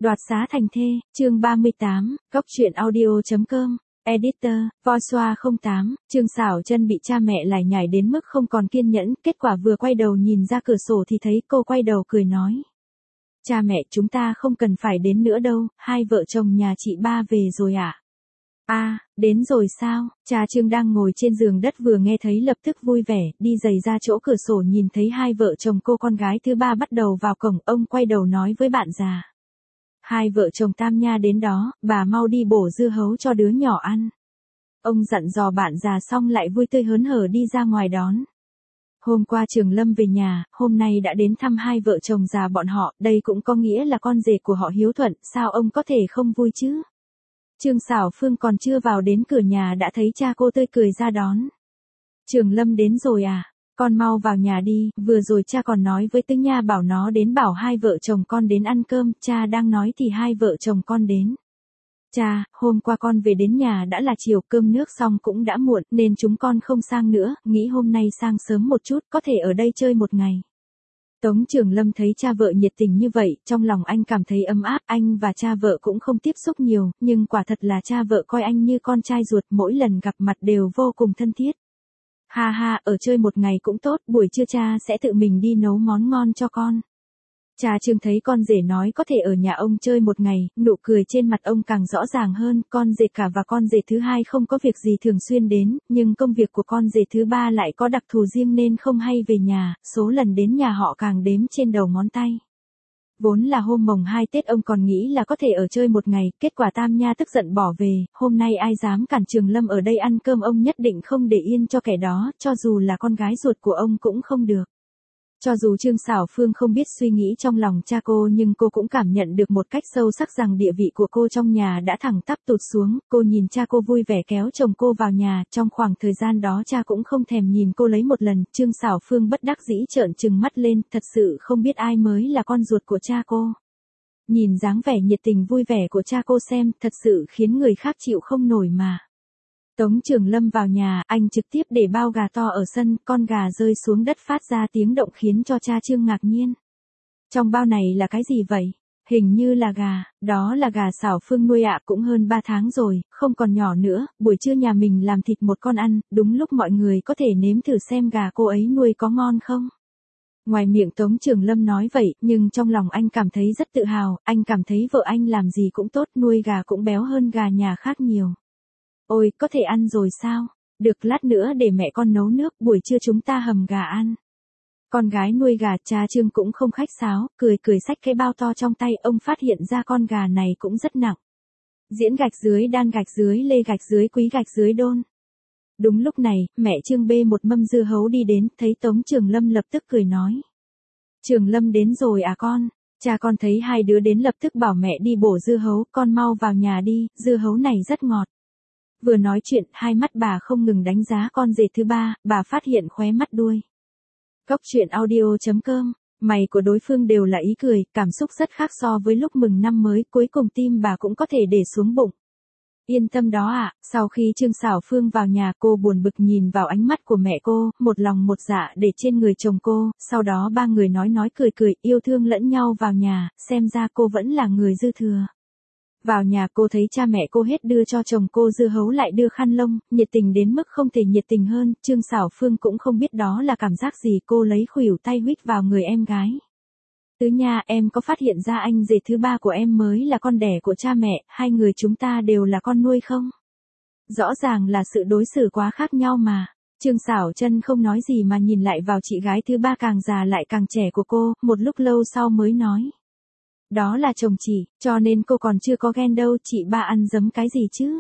Đoạt xá thành thê, chương 38, góc truyện audio.com, editor, Voiceover 08, Trương Sảo Chân bị cha mẹ lải nhải đến mức không còn kiên nhẫn, kết quả vừa quay đầu nhìn ra cửa sổ thì thấy cô quay đầu cười nói. Cha mẹ chúng ta không cần phải đến nữa đâu, hai vợ chồng nhà chị ba về rồi ạ. À, đến rồi sao? Cha Trương đang ngồi trên giường đất vừa nghe thấy lập tức vui vẻ, đi giày ra chỗ cửa sổ nhìn thấy hai vợ chồng cô con gái thứ ba bắt đầu vào cổng, ông quay đầu nói với bạn già. Hai vợ chồng Tam Nha đến đó, bà mau đi bổ dưa hấu cho đứa nhỏ ăn. Ông dặn dò bạn già xong lại vui tươi hớn hở đi ra ngoài đón. Hôm qua Trường Lâm về nhà, hôm nay đã đến thăm hai vợ chồng già bọn họ, đây cũng có nghĩa là con rể của họ hiếu thuận, sao ông có thể không vui chứ? Trương Sảo Phương còn chưa vào đến cửa nhà đã thấy cha cô tươi cười ra đón. Trường Lâm đến rồi à? Con mau vào nhà đi, vừa rồi cha còn nói với Tư Nha bảo nó đến bảo hai vợ chồng con đến ăn cơm, cha đang nói thì hai vợ chồng con đến. Cha, hôm qua con về đến nhà đã là chiều, cơm nước xong cũng đã muộn nên chúng con không sang nữa, nghĩ hôm nay sang sớm một chút có thể ở đây chơi một ngày. Tống Trường Lâm thấy cha vợ nhiệt tình như vậy, trong lòng anh cảm thấy ấm áp, anh và cha vợ cũng không tiếp xúc nhiều, nhưng quả thật là cha vợ coi anh như con trai ruột, mỗi lần gặp mặt đều vô cùng thân thiết. Ha ha, ở chơi một ngày cũng tốt, buổi trưa cha sẽ tự mình đi nấu món ngon cho con. Cha Trương thấy con rể nói có thể ở nhà ông chơi một ngày, nụ cười trên mặt ông càng rõ ràng hơn, con rể cả và con rể thứ hai không có việc gì thường xuyên đến, nhưng công việc của con rể thứ ba lại có đặc thù riêng nên không hay về nhà, số lần đến nhà họ càng đếm trên đầu ngón tay. Vốn là hôm mồng 2 Tết ông còn nghĩ là có thể ở chơi một ngày, kết quả Tam Nha tức giận bỏ về, hôm nay ai dám cản Trường Lâm ở đây ăn cơm ông nhất định không để yên cho kẻ đó, cho dù là con gái ruột của ông cũng không được. Cho dù Trương Sảo Phương không biết suy nghĩ trong lòng cha cô nhưng cô cũng cảm nhận được một cách sâu sắc rằng địa vị của cô trong nhà đã thẳng tắp tụt xuống, cô nhìn cha cô vui vẻ kéo chồng cô vào nhà, trong khoảng thời gian đó cha cũng không thèm nhìn cô lấy một lần, Trương Sảo Phương bất đắc dĩ trợn trừng mắt lên, thật sự không biết ai mới là con ruột của cha cô. Nhìn dáng vẻ nhiệt tình vui vẻ của cha cô xem, thật sự khiến người khác chịu không nổi mà. Tống Trường Lâm vào nhà, anh trực tiếp để bao gà to ở sân, con gà rơi xuống đất phát ra tiếng động khiến cho cha Trương ngạc nhiên. Trong bao này là cái gì vậy? Hình như là gà, đó là gà Sảo Phương nuôi ạ, cũng hơn 3 tháng rồi, không còn nhỏ nữa, buổi trưa nhà mình làm thịt một con ăn, đúng lúc mọi người có thể nếm thử xem gà cô ấy nuôi có ngon không. Ngoài miệng Tống Trường Lâm nói vậy, nhưng trong lòng anh cảm thấy rất tự hào, anh cảm thấy vợ anh làm gì cũng tốt, nuôi gà cũng béo hơn gà nhà khác nhiều. Ôi, có thể ăn rồi sao? Được, lát nữa để mẹ con nấu nước, buổi trưa chúng ta hầm gà ăn. Con gái nuôi gà, cha Trương cũng không khách sáo, cười cười xách cái bao to trong tay, ông phát hiện ra con gà này cũng rất nặng. Diễn gạch dưới đan gạch dưới lê gạch dưới quý gạch dưới đôn. Đúng lúc này, mẹ Trương bê một mâm dưa hấu đi đến, thấy Tống Trường Lâm lập tức cười nói. Trường Lâm đến rồi à con? Cha con thấy hai đứa đến lập tức bảo mẹ đi bổ dưa hấu, con mau vào nhà đi, dưa hấu này rất ngọt. Vừa nói chuyện, hai mắt bà không ngừng đánh giá con rể thứ ba, bà phát hiện khóe mắt đuôi. Góc truyện audio.com, mày của đối phương đều là ý cười, cảm xúc rất khác so với lúc mừng năm mới, cuối cùng tim bà cũng có thể để xuống bụng. Yên tâm đó ạ, sau khi Trương Sảo Phương vào nhà cô buồn bực nhìn vào ánh mắt của mẹ cô, một lòng một dạ để trên người chồng cô, sau đó ba người nói cười cười, yêu thương lẫn nhau vào nhà, xem ra cô vẫn là người dư thừa. Vào nhà cô thấy cha mẹ cô hết đưa cho chồng cô dưa hấu lại đưa khăn lông, nhiệt tình đến mức không thể nhiệt tình hơn, Trương Sảo Phương cũng không biết đó là cảm giác gì, cô lấy khuỷu tay huých vào người em gái. Tứ Nha, em có phát hiện ra anh rể thứ ba của em mới là con đẻ của cha mẹ, hai người chúng ta đều là con nuôi không? Rõ ràng là sự đối xử quá khác nhau mà. Trương Sảo Chân không nói gì mà nhìn lại vào chị gái thứ ba càng già lại càng trẻ của cô, một lúc lâu sau mới nói. Đó là chồng chị, cho nên cô còn chưa có ghen đâu, chị ba ăn dấm cái gì chứ?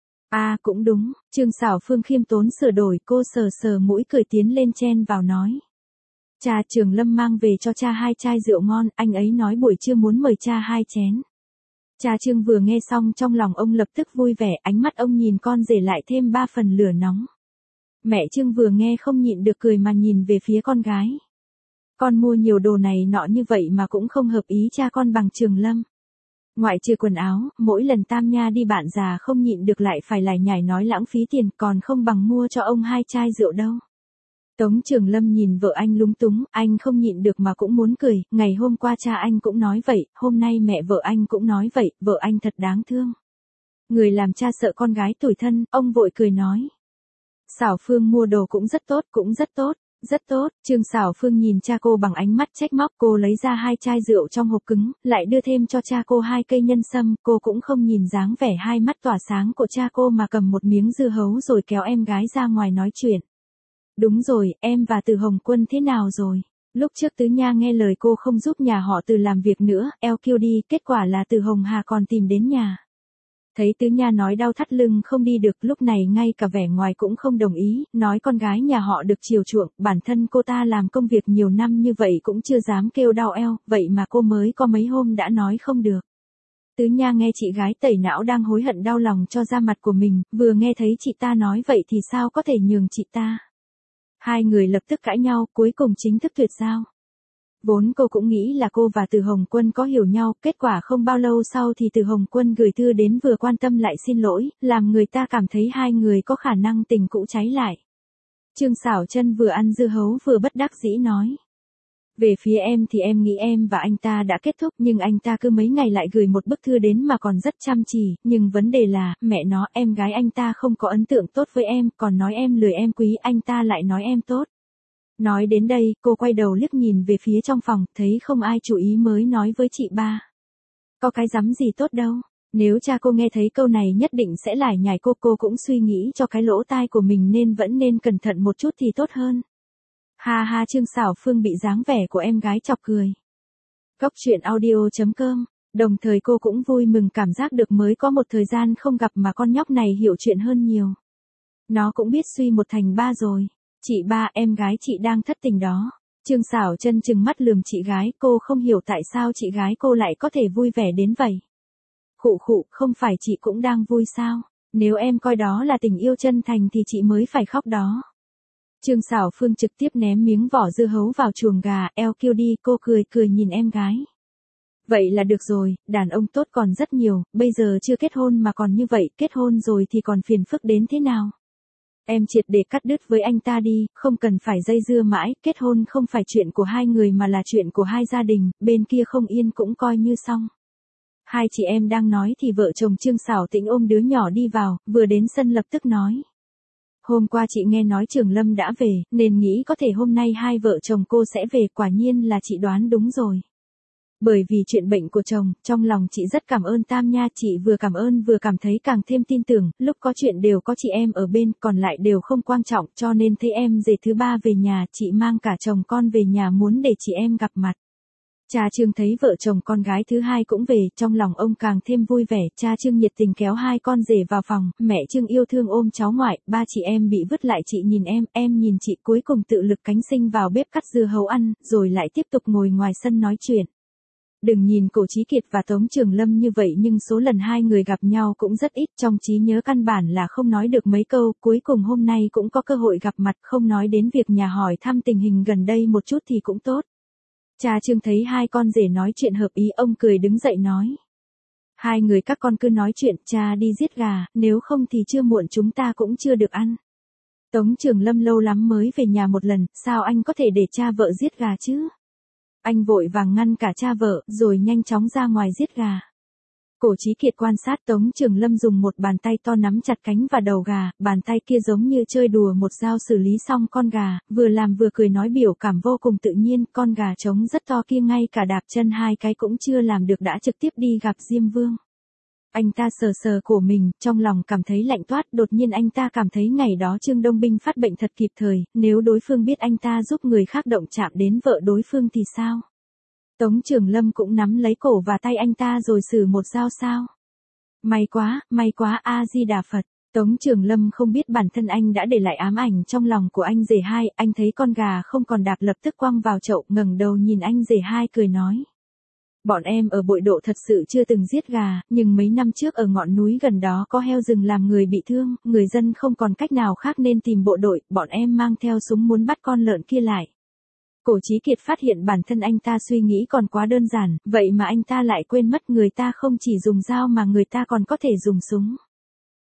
À cũng đúng, Trương Sảo Phương khiêm tốn sửa đổi, cô sờ sờ mũi cười tiến lên chen vào nói. Cha Trường Lâm mang về cho cha 2 chai rượu ngon, anh ấy nói buổi trưa muốn mời cha 2 chén. Cha Trương vừa nghe xong trong lòng ông lập tức vui vẻ, ánh mắt ông nhìn con rể lại thêm 3 phần lửa nóng. Mẹ Trương vừa nghe không nhịn được cười mà nhìn về phía con gái. Con mua nhiều đồ này nọ như vậy mà cũng không hợp ý cha con bằng Trường Lâm. Ngoại trừ quần áo, mỗi lần Tam Nha đi bạn già không nhịn được lại phải lải nhải nói lãng phí tiền, còn không bằng mua cho ông 2 chai rượu đâu. Tống Trường Lâm nhìn vợ anh lúng túng, anh không nhịn được mà cũng muốn cười, ngày hôm qua cha anh cũng nói vậy, hôm nay mẹ vợ anh cũng nói vậy, vợ anh thật đáng thương. Người làm cha sợ con gái tủi thân, ông vội cười nói. Xảo Phương mua đồ cũng rất tốt, cũng rất tốt. Rất tốt, Trương Xảo Phương nhìn cha cô bằng ánh mắt trách móc, cô lấy ra 2 chai rượu trong hộp cứng, lại đưa thêm cho cha cô 2 cây nhân sâm, cô cũng không nhìn dáng vẻ hai mắt tỏa sáng của cha cô mà cầm một miếng dưa hấu rồi kéo em gái ra ngoài nói chuyện. Đúng rồi, em và Từ Hồng Quân thế nào rồi? Lúc trước Tứ Nha nghe lời cô không giúp nhà họ Từ làm việc nữa, eo kêu đi, kết quả là Từ Hồng Hà còn tìm đến nhà. Thấy Tứ Nha nói đau thắt lưng không đi được, lúc này ngay cả vẻ ngoài cũng không đồng ý, nói con gái nhà họ được chiều chuộng, bản thân cô ta làm công việc nhiều năm như vậy cũng chưa dám kêu đau eo, vậy mà cô mới có mấy hôm đã nói không được. Tứ Nha nghe chị gái tẩy não đang hối hận đau lòng cho da mặt của mình, vừa nghe thấy chị ta nói vậy thì sao có thể nhường chị ta. Hai người lập tức cãi nhau, cuối cùng chính thức tuyệt giao. Vốn cô cũng nghĩ là cô và Từ Hồng Quân có hiểu nhau, kết quả không bao lâu sau thì Từ Hồng Quân gửi thư đến vừa quan tâm lại xin lỗi, làm người ta cảm thấy hai người có khả năng tình cũ cháy lại. Trương Xảo Chân vừa ăn dưa hấu vừa bất đắc dĩ nói. Về phía em thì em nghĩ em và anh ta đã kết thúc, nhưng anh ta cứ mấy ngày lại gửi một bức thư đến mà còn rất chăm chỉ, nhưng vấn đề là, mẹ nó, em gái anh ta không có ấn tượng tốt với em, còn nói em lười em quý, anh ta lại nói em tốt. Nói đến đây, cô quay đầu liếc nhìn về phía trong phòng, thấy không ai chú ý mới nói với chị ba. Có cái rắm gì tốt đâu, nếu cha cô nghe thấy câu này nhất định sẽ lải nhải cô cũng suy nghĩ cho cái lỗ tai của mình nên vẫn nên cẩn thận một chút thì tốt hơn. Ha ha, Trương Xảo Phương bị dáng vẻ của em gái chọc cười. Cốc truyện audio.com, đồng thời cô cũng vui mừng cảm giác được mới có một thời gian không gặp mà con nhóc này hiểu chuyện hơn nhiều. Nó cũng biết suy một thành ba rồi. Chị ba, em gái chị đang thất tình đó. Trương Xảo Chân trừng mắt lườm chị gái, cô không hiểu tại sao chị gái cô lại có thể vui vẻ đến vậy. Khụ khụ, không phải chị cũng đang vui sao? Nếu em coi đó là tình yêu chân thành thì chị mới phải khóc đó. Trương Xảo Phương trực tiếp ném miếng vỏ dưa hấu vào chuồng gà, eo kêu đi, cô cười nhìn em gái. Vậy là được rồi, đàn ông tốt còn rất nhiều, bây giờ chưa kết hôn mà còn như vậy, kết hôn rồi thì còn phiền phức đến thế nào? Em triệt để cắt đứt với anh ta đi, không cần phải dây dưa mãi, kết hôn không phải chuyện của hai người mà là chuyện của hai gia đình, bên kia không yên cũng coi như xong. Hai chị em đang nói thì vợ chồng Trương Xảo Tĩnh ôm đứa nhỏ đi vào, vừa đến sân lập tức nói. Hôm qua chị nghe nói Trường Lâm đã về, nên nghĩ có thể hôm nay hai vợ chồng cô sẽ về, quả nhiên là chị đoán đúng rồi. Bởi vì chuyện bệnh của chồng, trong lòng chị rất cảm ơn Tam Nha, chị vừa cảm ơn vừa cảm thấy càng thêm tin tưởng, lúc có chuyện đều có chị em ở bên, còn lại đều không quan trọng, cho nên thấy em rể thứ ba về nhà, chị mang cả chồng con về nhà muốn để chị em gặp mặt. Cha Trương thấy vợ chồng con gái thứ hai cũng về, trong lòng ông càng thêm vui vẻ, cha Trương nhiệt tình kéo hai con rể vào phòng, mẹ Trương yêu thương ôm cháu ngoại, ba chị em bị vứt lại, chị nhìn em nhìn chị, cuối cùng tự lực cánh sinh vào bếp cắt dưa hấu ăn, rồi lại tiếp tục ngồi ngoài sân nói chuyện. Đừng nhìn Cổ Chí Kiệt và Tống Trường Lâm như vậy nhưng số lần hai người gặp nhau cũng rất ít, trong trí nhớ căn bản là không nói được mấy câu, cuối cùng hôm nay cũng có cơ hội gặp mặt, không nói đến việc nhà hỏi thăm tình hình gần đây một chút thì cũng tốt. Cha Trương thấy hai con rể nói chuyện hợp ý, ông cười đứng dậy nói. Hai người các con cứ nói chuyện, cha đi giết gà, nếu không thì chưa muộn chúng ta cũng chưa được ăn. Tống Trường Lâm lâu lắm mới về nhà một lần, sao anh có thể để cha vợ giết gà chứ? Anh vội vàng ngăn cả cha vợ, rồi nhanh chóng ra ngoài giết gà. Cổ Chí Kiệt quan sát Tống Trường Lâm dùng một bàn tay to nắm chặt cánh và đầu gà, bàn tay kia giống như chơi đùa một dao xử lý xong con gà, vừa làm vừa cười nói biểu cảm vô cùng tự nhiên, con gà trống rất to kia ngay cả đạp chân hai cái cũng chưa làm được đã trực tiếp đi gặp Diêm Vương. Anh ta sờ sờ cổ mình, trong lòng cảm thấy lạnh toát, đột nhiên anh ta cảm thấy ngày đó Trương Đông Binh phát bệnh thật kịp thời, nếu đối phương biết anh ta giúp người khác động chạm đến vợ đối phương thì sao? Tống Trường Lâm cũng nắm lấy cổ và tay anh ta rồi xử một dao sao? May quá, A-di-đà Phật. Tống Trường Lâm không biết bản thân anh đã để lại ám ảnh trong lòng của anh rể hai, anh thấy con gà không còn đạp lập tức quăng vào chậu, ngẩng đầu nhìn anh rể hai cười nói. Bọn em ở Bội Độ thật sự chưa từng giết gà, nhưng mấy năm trước ở ngọn núi gần đó có heo rừng làm người bị thương, người dân không còn cách nào khác nên tìm bộ đội, bọn em mang theo súng muốn bắt con lợn kia lại. Cổ Chí Kiệt phát hiện bản thân anh ta suy nghĩ còn quá đơn giản, vậy mà anh ta lại quên mất người ta không chỉ dùng dao mà người ta còn có thể dùng súng.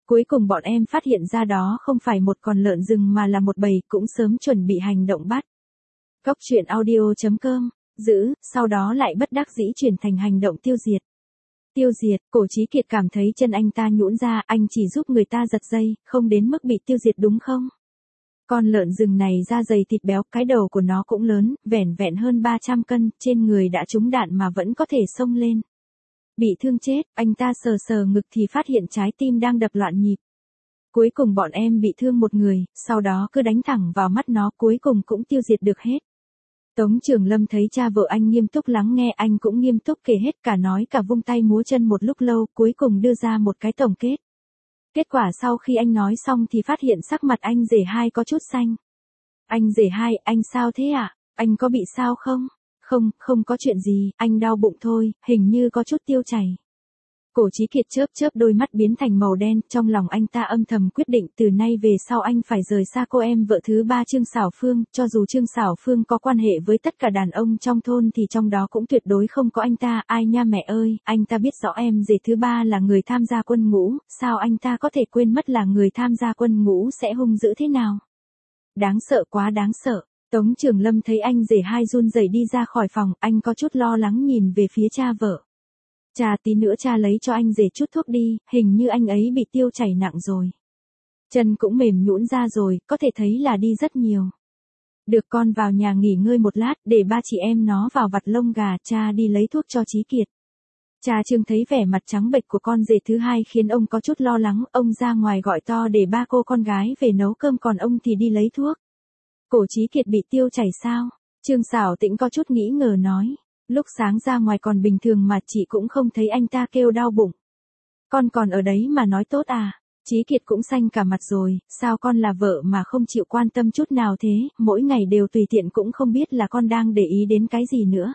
Cuối cùng bọn em phát hiện ra đó không phải một con lợn rừng mà là một bầy, cũng sớm chuẩn bị hành động bắt. Góc truyện audio.com, giữ, sau đó lại bất đắc dĩ chuyển thành hành động tiêu diệt. Tiêu diệt, Cổ Chí Kiệt cảm thấy chân anh ta nhũn ra, anh chỉ giúp người ta giật dây, không đến mức bị tiêu diệt đúng không? Con lợn rừng này da dày thịt béo, cái đầu của nó cũng lớn, vẻn vẹn hơn 300 cân, trên người đã trúng đạn mà vẫn có thể xông lên. Bị thương chết, anh ta sờ sờ ngực thì phát hiện trái tim đang đập loạn nhịp. Cuối cùng bọn em bị thương một người, sau đó cứ đánh thẳng vào mắt nó, cuối cùng cũng tiêu diệt được hết. Tống Trường Lâm thấy cha vợ anh nghiêm túc lắng nghe, anh cũng nghiêm túc kể hết cả, nói cả vung tay múa chân một lúc lâu, cuối cùng đưa ra một cái tổng kết. Kết quả sau khi anh nói xong thì phát hiện sắc mặt anh rể hai có chút xanh. Anh rể hai, anh sao thế ạ? Anh có bị sao không? Không, không có chuyện gì, anh đau bụng thôi, hình như có chút tiêu chảy. Cổ Chí Kiệt chớp chớp đôi mắt biến thành màu đen, trong lòng anh ta âm thầm quyết định từ nay về sau anh phải rời xa cô em vợ thứ ba Trương Xảo Phương, cho dù Trương Xảo Phương có quan hệ với tất cả đàn ông trong thôn thì trong đó cũng tuyệt đối không có anh ta, ai nha mẹ ơi, anh ta biết rõ em rể thứ ba là người tham gia quân ngũ, sao anh ta có thể quên mất là người tham gia quân ngũ sẽ hung dữ thế nào? Đáng sợ quá đáng sợ. Tống Trường Lâm thấy anh rể hai run rẩy đi ra khỏi phòng, anh có chút lo lắng nhìn về phía cha vợ. Cha, tí nữa cha lấy cho anh rể chút thuốc đi, hình như anh ấy bị tiêu chảy nặng rồi. Chân cũng mềm nhũn ra rồi, có thể thấy là đi rất nhiều. Được, con vào nhà nghỉ ngơi một lát, để ba chị em nó vào vặt lông gà, cha đi lấy thuốc cho Chí Kiệt. Cha Trương thấy vẻ mặt trắng bệch của con rể thứ hai khiến ông có chút lo lắng, ông ra ngoài gọi to để ba cô con gái về nấu cơm, còn ông thì đi lấy thuốc. Cổ Chí Kiệt bị tiêu chảy sao? Trương Xảo Tĩnh có chút nghĩ ngờ nói. Lúc sáng ra ngoài còn bình thường mà chị cũng không thấy anh ta kêu đau bụng. Con còn ở đấy mà nói tốt à? Chí Kiệt cũng xanh cả mặt rồi, sao con là vợ mà không chịu quan tâm chút nào thế, mỗi ngày đều tùy tiện cũng không biết là con đang để ý đến cái gì nữa.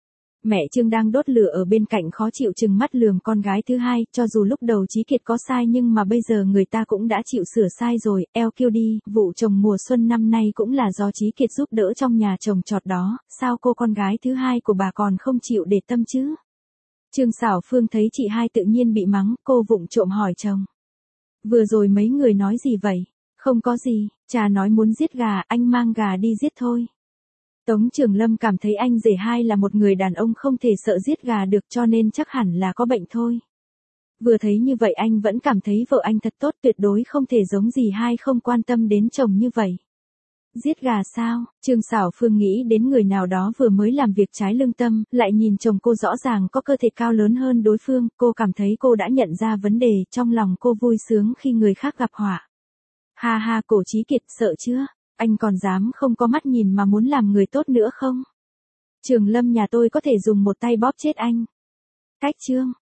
Mẹ Trương đang đốt lửa ở bên cạnh khó chịu chừng mắt lườm con gái thứ hai, cho dù lúc đầu Chí Kiệt có sai nhưng mà bây giờ người ta cũng đã chịu sửa sai rồi, eo kêu đi, vụ trồng mùa xuân năm nay cũng là do Chí Kiệt giúp đỡ trong nhà trồng trọt đó, sao cô con gái thứ hai của bà còn không chịu để tâm chứ? Trương Xảo Phương thấy chị hai tự nhiên bị mắng, cô vụng trộm hỏi chồng. Vừa rồi mấy người nói gì vậy? Không có gì, cha nói muốn giết gà, anh mang gà đi giết thôi. Tống Trường Lâm cảm thấy anh rể hai là một người đàn ông không thể sợ giết gà được, cho nên chắc hẳn là có bệnh thôi. Vừa thấy như vậy anh vẫn cảm thấy vợ anh thật tốt, tuyệt đối không thể giống dì hai không quan tâm đến chồng như vậy. Giết gà sao? Trương Xảo Phương nghĩ đến người nào đó vừa mới làm việc trái lương tâm, lại nhìn chồng cô rõ ràng có cơ thể cao lớn hơn đối phương, cô cảm thấy cô đã nhận ra vấn đề, trong lòng cô vui sướng khi người khác gặp họa. Ha ha, Cổ Chí Kiệt, sợ chưa? Anh còn dám không có mắt nhìn mà muốn làm người tốt nữa không? Trường Lâm nhà tôi có thể dùng một tay bóp chết anh. Cách chương.